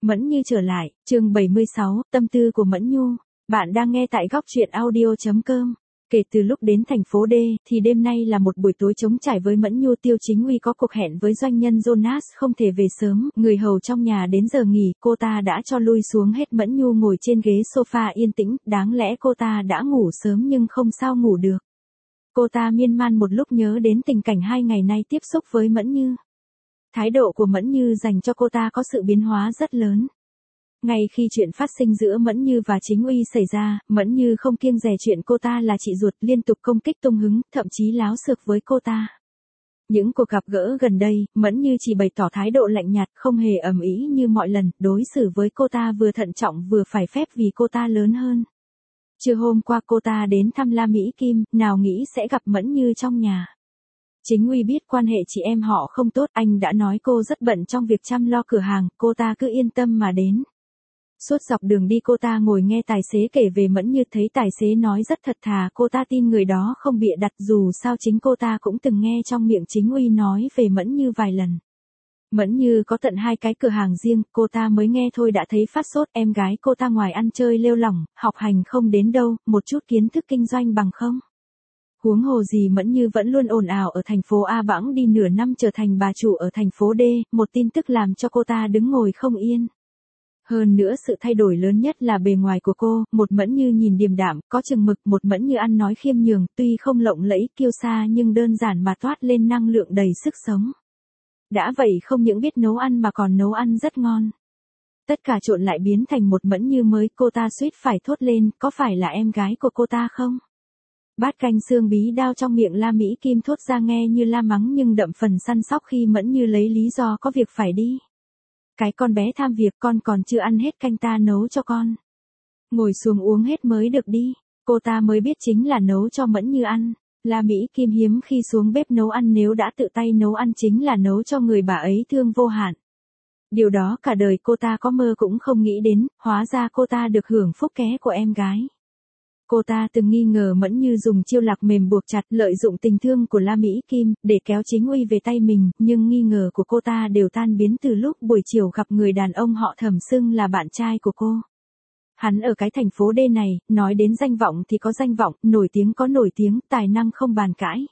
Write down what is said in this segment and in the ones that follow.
Mẫn Như trở lại, chương 76, tâm tư của Mẫn Nhu. Bạn đang nghe tại góc truyện audio.com. Kể từ lúc đến thành phố D, thì đêm nay là một buổi tối trống trải với Mẫn Nhu. Tiêu Chính Uy có cuộc hẹn với doanh nhân Jonas không thể về sớm, người hầu trong nhà đến giờ nghỉ, cô ta đã cho lui xuống hết. Mẫn Nhu ngồi trên ghế sofa yên tĩnh, đáng lẽ cô ta đã ngủ sớm nhưng không sao ngủ được. Cô ta miên man một lúc nhớ đến tình cảnh 2 ngày nay tiếp xúc với Mẫn Như. Thái độ của Mẫn Như dành cho cô ta có sự biến hóa rất lớn. Ngay khi chuyện phát sinh giữa Mẫn Như và Chính Uy xảy ra, Mẫn Như không kiêng dè chuyện cô ta là chị ruột, liên tục công kích tung hứng, thậm chí láo xược với cô ta. Những cuộc gặp gỡ gần đây, Mẫn Như chỉ bày tỏ thái độ lạnh nhạt, không hề ầm ĩ như mọi lần, đối xử với cô ta vừa thận trọng vừa phải phép vì cô ta lớn hơn. Trưa hôm qua cô ta đến thăm La Mỹ Kim, nào nghĩ sẽ gặp Mẫn Như trong nhà. Chính Uy biết quan hệ chị em họ không tốt, anh đã nói cô rất bận trong việc chăm lo cửa hàng, cô ta cứ yên tâm mà đến. Suốt dọc đường đi cô ta ngồi nghe tài xế kể về Mẫn Như, thấy tài xế nói rất thật thà, cô ta tin người đó không bịa đặt, dù sao chính cô ta cũng từng nghe trong miệng Chính Uy nói về Mẫn Như vài lần. Mẫn Như có tận 2 cái cửa hàng riêng, cô ta mới nghe thôi đã thấy phát sốt, em gái cô ta ngoài ăn chơi lêu lỏng, học hành không đến đâu, một chút kiến thức kinh doanh bằng không. Huống hồ gì Mẫn Như vẫn luôn ồn ào ở thành phố A, bẵng đi nửa năm trở thành bà chủ ở thành phố D, một tin tức làm cho cô ta đứng ngồi không yên. Hơn nữa sự thay đổi lớn nhất là bề ngoài của cô, một Mẫn Như nhìn điềm đạm, có chừng mực, một Mẫn Như ăn nói khiêm nhường, tuy không lộng lẫy, kiêu sa nhưng đơn giản mà toát lên năng lượng đầy sức sống. Đã vậy không những biết nấu ăn mà còn nấu ăn rất ngon. Tất cả trộn lại biến thành một Mẫn Như mới, cô ta suýt phải thốt lên, có phải là em gái của cô ta không? Bát canh xương bí đao trong miệng La Mỹ Kim thốt ra nghe như la mắng nhưng đậm phần săn sóc khi Mẫn Như lấy lý do có việc phải đi. Cái con bé tham việc, con còn chưa ăn hết canh ta nấu cho con. Ngồi xuống uống hết mới được đi. Cô ta mới biết chính là nấu cho Mẫn Như ăn. La Mỹ Kim hiếm khi xuống bếp nấu ăn, nếu đã tự tay nấu ăn chính là nấu cho người bà ấy thương vô hạn. Điều đó cả đời cô ta có mơ cũng không nghĩ đến, hóa ra cô ta được hưởng phúc ké của em gái. Cô ta từng nghi ngờ Mẫn Như dùng chiêu lạc mềm buộc chặt, lợi dụng tình thương của La Mỹ Kim để kéo Chính Uy về tay mình, nhưng nghi ngờ của cô ta đều tan biến từ lúc buổi chiều gặp người đàn ông họ Thẩm xưng là bạn trai của cô. Hắn ở cái thành phố D này, nói đến danh vọng thì có danh vọng, nổi tiếng có nổi tiếng, tài năng không bàn cãi.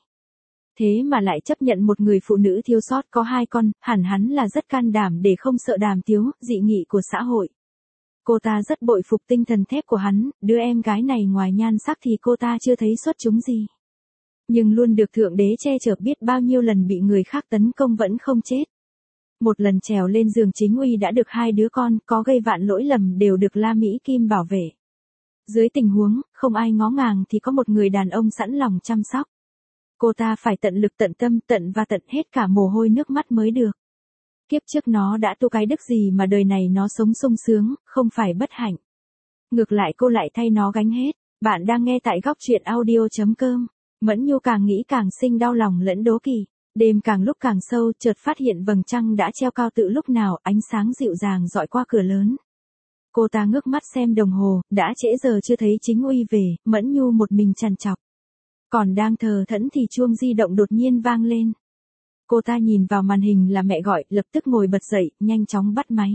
Thế mà lại chấp nhận một người phụ nữ thiếu sót có 2 con, hẳn hắn là rất can đảm để không sợ đàm tiếu, dị nghị của xã hội. Cô ta rất bội phục tinh thần thép của hắn, đứa em gái này ngoài nhan sắc thì cô ta chưa thấy xuất chúng gì. Nhưng luôn được Thượng Đế che chở, biết bao nhiêu lần bị người khác tấn công vẫn không chết. Một lần trèo lên giường Chính Uy đã được 2 đứa con, có gây vạn lỗi lầm đều được La Mỹ Kim bảo vệ. Dưới tình huống, không ai ngó ngàng thì có một người đàn ông sẵn lòng chăm sóc. Cô ta phải tận lực tận tâm tận và tận hết cả mồ hôi nước mắt mới được. Kiếp trước nó đã tu cái đức gì mà đời này nó sống sung sướng, không phải bất hạnh. Ngược lại cô lại thay nó gánh hết. Bạn đang nghe tại góc truyện audio.com. Mẫn Nhu càng nghĩ càng sinh đau lòng lẫn đố kỵ. Đêm càng lúc càng sâu, chợt phát hiện vầng trăng đã treo cao từ lúc nào, ánh sáng dịu dàng dọi qua cửa lớn. Cô ta ngước mắt xem đồng hồ, đã trễ giờ chưa thấy Chính Uy về, Mẫn Nhu một mình trằn trọc. Còn đang thờ thẫn thì chuông di động đột nhiên vang lên. Cô ta nhìn vào màn hình là mẹ gọi, lập tức ngồi bật dậy, nhanh chóng bắt máy.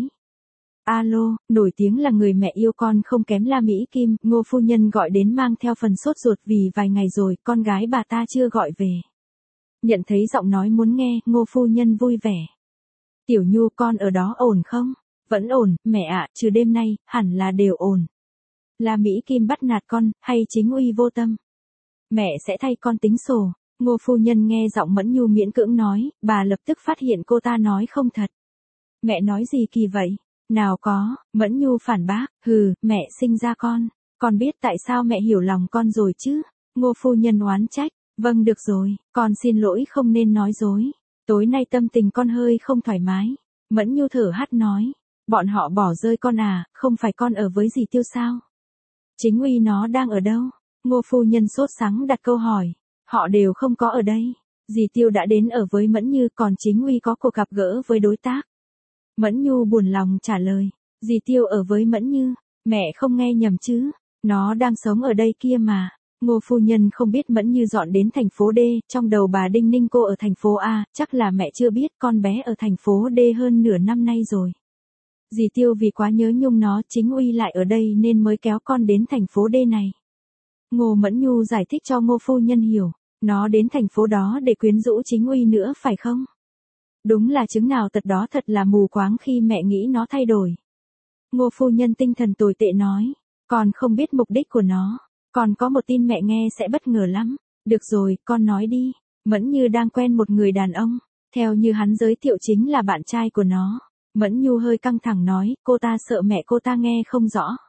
Alo, nổi tiếng là người mẹ yêu con không kém La Mỹ Kim, Ngô phu nhân gọi đến mang theo phần sốt ruột vì vài ngày rồi, con gái bà ta chưa gọi về. Nhận thấy giọng nói muốn nghe, Ngô phu nhân vui vẻ. Tiểu Nhu con ở đó ổn không? Vẫn ổn, mẹ ạ, trừ đêm nay, hẳn là đều ổn. La Mỹ Kim bắt nạt con, hay Chính Uy vô tâm? Mẹ sẽ thay con tính sổ. Ngô phu nhân nghe giọng Mẫn Nhu miễn cưỡng nói, bà lập tức phát hiện cô ta nói không thật. Mẹ nói gì kỳ vậy? Nào có, Mẫn Nhu phản bác, mẹ sinh ra con biết tại sao mẹ hiểu lòng con rồi chứ? Ngô phu nhân oán trách, vâng được rồi, con xin lỗi không nên nói dối. Tối nay tâm tình con hơi không thoải mái. Mẫn Nhu thở hắt nói, bọn họ bỏ rơi con à, không phải con ở với dì Tiêu sao? Chính Uy nó đang ở đâu? Ngô phu nhân sốt sắng đặt câu hỏi. Họ đều không có ở đây. Dì Tiêu đã đến ở với Mẫn Như, còn Chính Uy có cuộc gặp gỡ với đối tác. Mẫn Nhu buồn lòng trả lời. Dì Tiêu ở với Mẫn Như. Mẹ không nghe nhầm chứ. Nó đang sống ở đây kia mà. Ngô phu nhân không biết Mẫn Như dọn đến thành phố D, trong đầu bà đinh ninh cô ở thành phố A, chắc là mẹ chưa biết con bé ở thành phố D hơn nửa năm nay rồi. Dì Tiêu vì quá nhớ nhung nó, Chính Uy lại ở đây nên mới kéo con đến thành phố D này. Ngô Mẫn Nhu giải thích cho Ngô phu nhân hiểu, nó đến thành phố đó để quyến rũ Chính Uy nữa phải không? Đúng là chứng nào tật đó, thật là mù quáng khi mẹ nghĩ nó thay đổi. Ngô phu nhân tinh thần tồi tệ nói, con không biết mục đích của nó, con có một tin mẹ nghe sẽ bất ngờ lắm. Được rồi, con nói đi. Mẫn Như đang quen một người đàn ông, theo như hắn giới thiệu chính là bạn trai của nó. Mẫn Nhu hơi căng thẳng nói, cô ta sợ mẹ cô ta nghe không rõ.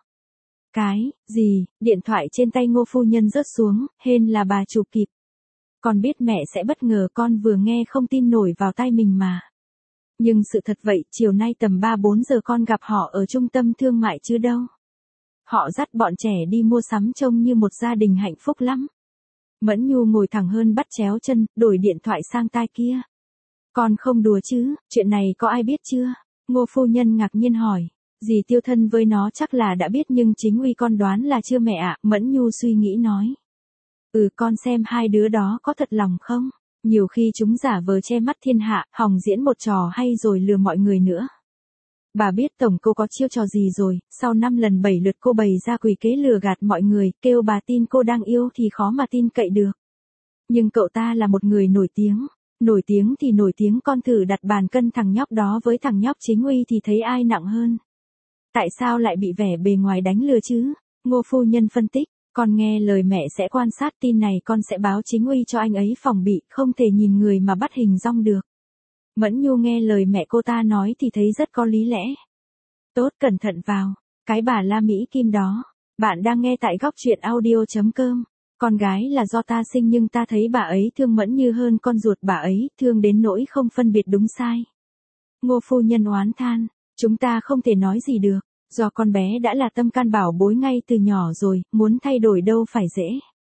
Cái gì? Điện thoại trên tay Ngô phu nhân rớt xuống, hên là bà chụp kịp. Con biết mẹ sẽ bất ngờ, con vừa nghe không tin nổi vào tai mình mà. Nhưng sự thật vậy, chiều nay tầm 3-4 giờ con gặp họ ở trung tâm thương mại chứ đâu. Họ dắt bọn trẻ đi mua sắm trông như một gia đình hạnh phúc lắm. Mẫn Nhu ngồi thẳng hơn bắt chéo chân, đổi điện thoại sang tai kia. Con không đùa chứ, chuyện này có ai biết chưa? Ngô phu nhân ngạc nhiên hỏi. Dì Tiêu thân với nó chắc là đã biết nhưng Chính Uy con đoán là chưa mẹ ạ. Mẫn Nhu suy nghĩ nói. Con xem hai đứa đó có thật lòng không? Nhiều khi chúng giả vờ che mắt thiên hạ, hòng diễn một trò hay rồi lừa mọi người nữa. Bà biết tổng cô có chiêu trò gì rồi, sau 5 lần 7 lượt cô bày ra quỷ kế lừa gạt mọi người, kêu bà tin cô đang yêu thì khó mà tin cậy được. Nhưng cậu ta là một người nổi tiếng thì nổi tiếng, con thử đặt bàn cân thằng nhóc đó với thằng nhóc Chính Uy thì thấy ai nặng hơn. Tại sao lại bị vẻ bề ngoài đánh lừa chứ? Ngô phu nhân phân tích, con nghe lời mẹ sẽ quan sát tin này, con sẽ báo Chính Uy cho anh ấy phòng bị, không thể nhìn người mà bắt hình dong được. Mẫn Nhu nghe lời mẹ cô ta nói thì thấy rất có lý lẽ. Tốt, cẩn thận vào, cái bà La Mỹ Kim đó. Bạn đang nghe tại góc truyện audio.com. Con gái là do ta sinh nhưng ta thấy bà ấy thương Mẫn Như hơn con ruột bà ấy, thương đến nỗi không phân biệt đúng sai. Ngô phu nhân oán than, chúng ta không thể nói gì được, do con bé đã là tâm can bảo bối ngay từ nhỏ rồi, muốn thay đổi đâu phải dễ.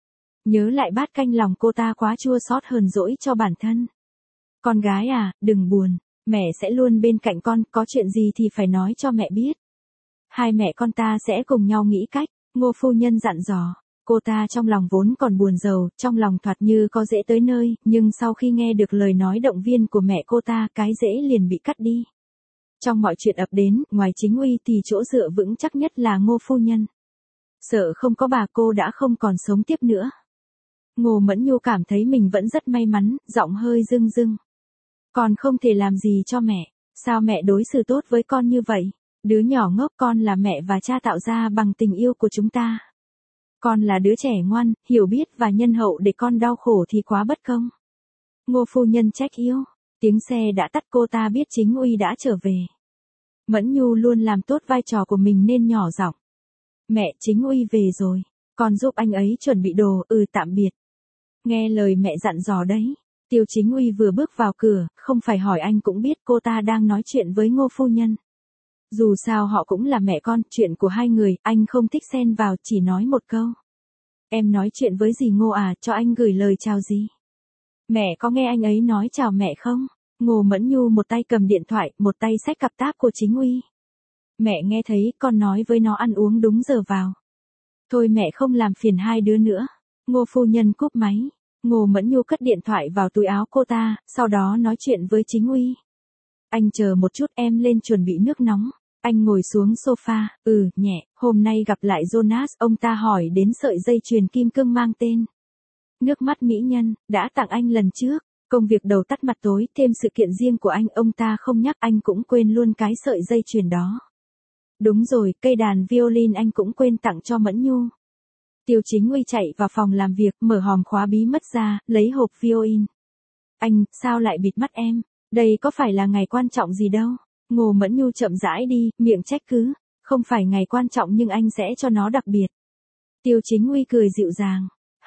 Nhớ lại bát canh lòng cô ta quá chua xót hờn dỗi cho bản thân. Con gái à, đừng buồn, mẹ sẽ luôn bên cạnh con, có chuyện gì thì phải nói cho mẹ biết. Hai mẹ con ta sẽ cùng nhau nghĩ cách, Ngô phu nhân dặn dò. Cô ta trong lòng vốn còn buồn rầu, trong lòng thoạt như có dễ tới nơi, nhưng sau khi nghe được lời nói động viên của mẹ cô ta, cái dễ liền bị cắt đi. Trong mọi chuyện ập đến, ngoài Chính Uy thì chỗ dựa vững chắc nhất là Ngô phu nhân. Sợ không có bà cô đã không còn sống tiếp nữa. Ngô Mẫn Nhu cảm thấy mình vẫn rất may mắn, giọng hơi rưng rưng. Con không thể làm gì cho mẹ, sao mẹ đối xử tốt với con như vậy? Đứa nhỏ ngốc, con là mẹ và cha tạo ra bằng tình yêu của chúng ta. Con là đứa trẻ ngoan, hiểu biết và nhân hậu, để con đau khổ thì quá bất công. Ngô phu nhân trách yêu, tiếng xe đã tắt, cô ta biết Chính Uy đã trở về. Mẫn Nhu luôn làm tốt vai trò của mình nên nhỏ giọng. Mẹ, Chính Uy về rồi, con giúp anh ấy chuẩn bị đồ, tạm biệt. Nghe lời mẹ dặn dò đấy. Tiêu Chính Uy vừa bước vào cửa, không phải hỏi anh cũng biết cô ta đang nói chuyện với Ngô phu nhân. Dù sao họ cũng là mẹ con, chuyện của hai người, anh không thích xen vào, chỉ nói một câu. Em nói chuyện với dì Ngô à, cho anh gửi lời chào gì? Mẹ có nghe anh ấy nói chào mẹ không? Ngô Mẫn Nhu một tay cầm điện thoại, một tay xách cặp táp của Chính Uy. Mẹ nghe thấy, con nói với nó ăn uống đúng giờ vào. Thôi mẹ không làm phiền hai đứa nữa. Ngô phu nhân cúp máy. Ngô Mẫn Nhu cất điện thoại vào túi áo cô ta, sau đó nói chuyện với Chính Uy. Anh chờ một chút, em lên chuẩn bị nước nóng. Anh ngồi xuống sofa, nhẹ, hôm nay gặp lại Jonas, ông ta hỏi đến sợi dây chuyền kim cương mang tên. Nước mắt mỹ nhân, đã tặng anh lần trước, công việc đầu tắt mặt tối, thêm sự kiện riêng của anh, ông ta không nhắc, anh cũng quên luôn cái sợi dây chuyền đó. Đúng rồi, cây đàn violin anh cũng quên tặng cho Mẫn Nhu. Tiêu Chính Uy chạy vào phòng làm việc, mở hòm khóa bí mật ra, lấy hộp violin. Anh, sao lại bịt mắt em? Đây có phải là ngày quan trọng gì đâu. Ngô Mẫn Nhu chậm rãi đi, miệng trách cứ. Không phải ngày quan trọng nhưng anh sẽ cho nó đặc biệt. Tiêu Chính Uy cười dịu dàng.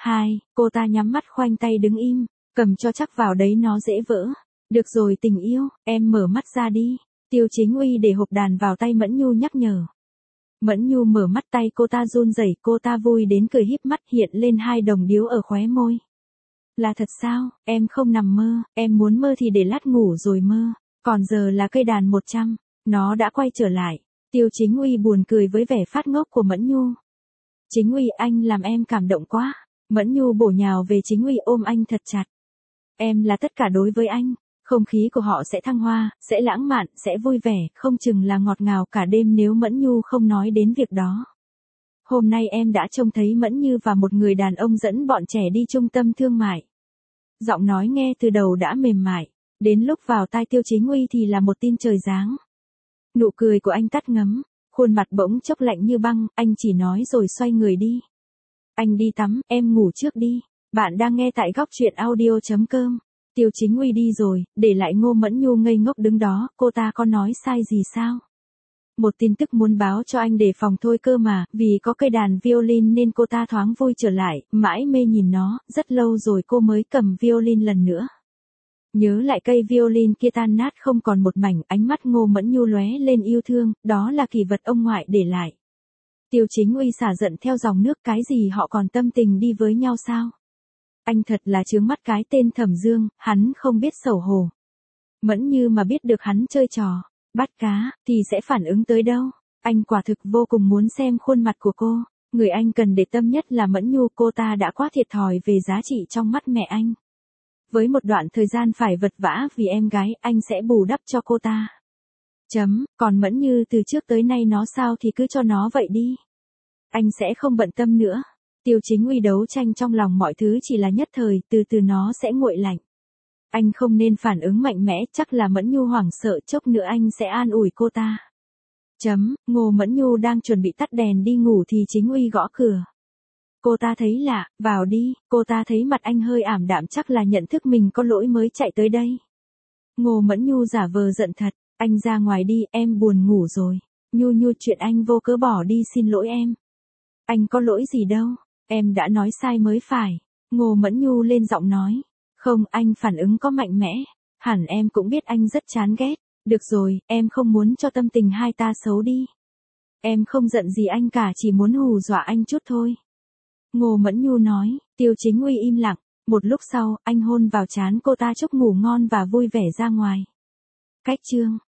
Cô ta nhắm mắt khoanh tay đứng im, cầm cho chắc vào đấy nó dễ vỡ. Được rồi tình yêu, em mở mắt ra đi. Tiêu Chính Uy để hộp đàn vào tay Mẫn Nhu nhắc nhở. Mẫn Nhu mở mắt, tay cô ta run rẩy, cô ta vui đến cười híp mắt, hiện lên 2 đồng điếu ở khóe môi. Là thật sao, em không nằm mơ, em muốn mơ thì để lát ngủ rồi mơ. Còn giờ là cây đàn 100, nó đã quay trở lại. Tiêu Chính Uy buồn cười với vẻ phát ngốc của Mẫn Nhu. Chính Uy, anh làm em cảm động quá. Mẫn Nhu bổ nhào về Chính Uy ôm anh thật chặt. Em là tất cả đối với anh, Không khí của họ sẽ thăng hoa, sẽ lãng mạn, sẽ vui vẻ, không chừng là ngọt ngào cả đêm nếu Mẫn Nhu không nói đến việc đó. Hôm nay em đã trông thấy Mẫn Như và một người đàn ông dẫn bọn trẻ đi trung tâm thương mại. Giọng nói nghe từ đầu đã mềm mại, đến lúc vào tai Tiêu Chính Uy thì là một tin trời giáng. Nụ cười của anh tắt ngấm, khuôn mặt bỗng chốc lạnh như băng, anh chỉ nói rồi xoay người đi. Anh đi tắm, em ngủ trước đi. Bạn đang nghe tại góc truyện audio.com. Tiêu Chính Uy đi rồi, để lại Ngô Mẫn Nhu ngây ngốc đứng đó, cô ta có nói sai gì sao? Một tin tức muốn báo cho anh đề phòng thôi cơ mà, vì có cây đàn violin nên cô ta thoáng vui trở lại, mãi mê nhìn nó, rất lâu rồi cô mới cầm violin lần nữa. Nhớ lại cây violin kia tan nát không còn một mảnh, ánh mắt Ngô Mẫn Nhu lóe lên yêu thương, đó là kỷ vật ông ngoại để lại. Tiêu Chính Uy xả giận theo dòng nước, cái gì họ còn tâm tình đi với nhau sao? Anh thật là chướng mắt cái tên Thẩm Dương, hắn không biết xấu hổ. Mẫn Như mà biết được hắn chơi trò bắt cá, thì sẽ phản ứng tới đâu. Anh quả thực vô cùng muốn xem khuôn mặt của cô. Người anh cần để tâm nhất là Mẫn Nhu, cô ta đã quá thiệt thòi về giá trị trong mắt mẹ anh. Với một đoạn thời gian phải vật vã vì em gái, anh sẽ bù đắp cho cô ta. Còn Mẫn Như từ trước tới nay nó sao thì cứ cho nó vậy đi. Anh sẽ không bận tâm nữa. Tiêu Chính Uy đấu tranh trong lòng mọi thứ chỉ là nhất thời, từ từ nó sẽ nguội lạnh. Anh không nên phản ứng mạnh mẽ, chắc là Mẫn Nhu hoảng sợ, chốc nữa anh sẽ an ủi cô ta. Ngô Mẫn Nhu đang chuẩn bị tắt đèn đi ngủ thì Chính Uy gõ cửa. Cô ta thấy lạ, vào đi, cô ta thấy mặt anh hơi ảm đạm, chắc là nhận thức mình có lỗi mới chạy tới đây. Ngô Mẫn Nhu giả vờ giận thật, anh ra ngoài đi, em buồn ngủ rồi. Nhu chuyện anh vô cớ bỏ đi xin lỗi em. Anh có lỗi gì đâu, em đã nói sai mới phải. Ngô Mẫn Nhu lên giọng nói. Không, anh phản ứng có mạnh mẽ. Hẳn em cũng biết anh rất chán ghét. Được rồi, em không muốn cho tâm tình hai ta xấu đi. Em không giận gì anh cả, chỉ muốn hù dọa anh chút thôi. Ngô Mẫn Nhu nói. Tiêu Chính Uy im lặng. Một lúc sau, anh hôn vào trán cô ta, chúc ngủ ngon và vui vẻ ra ngoài. Cách chương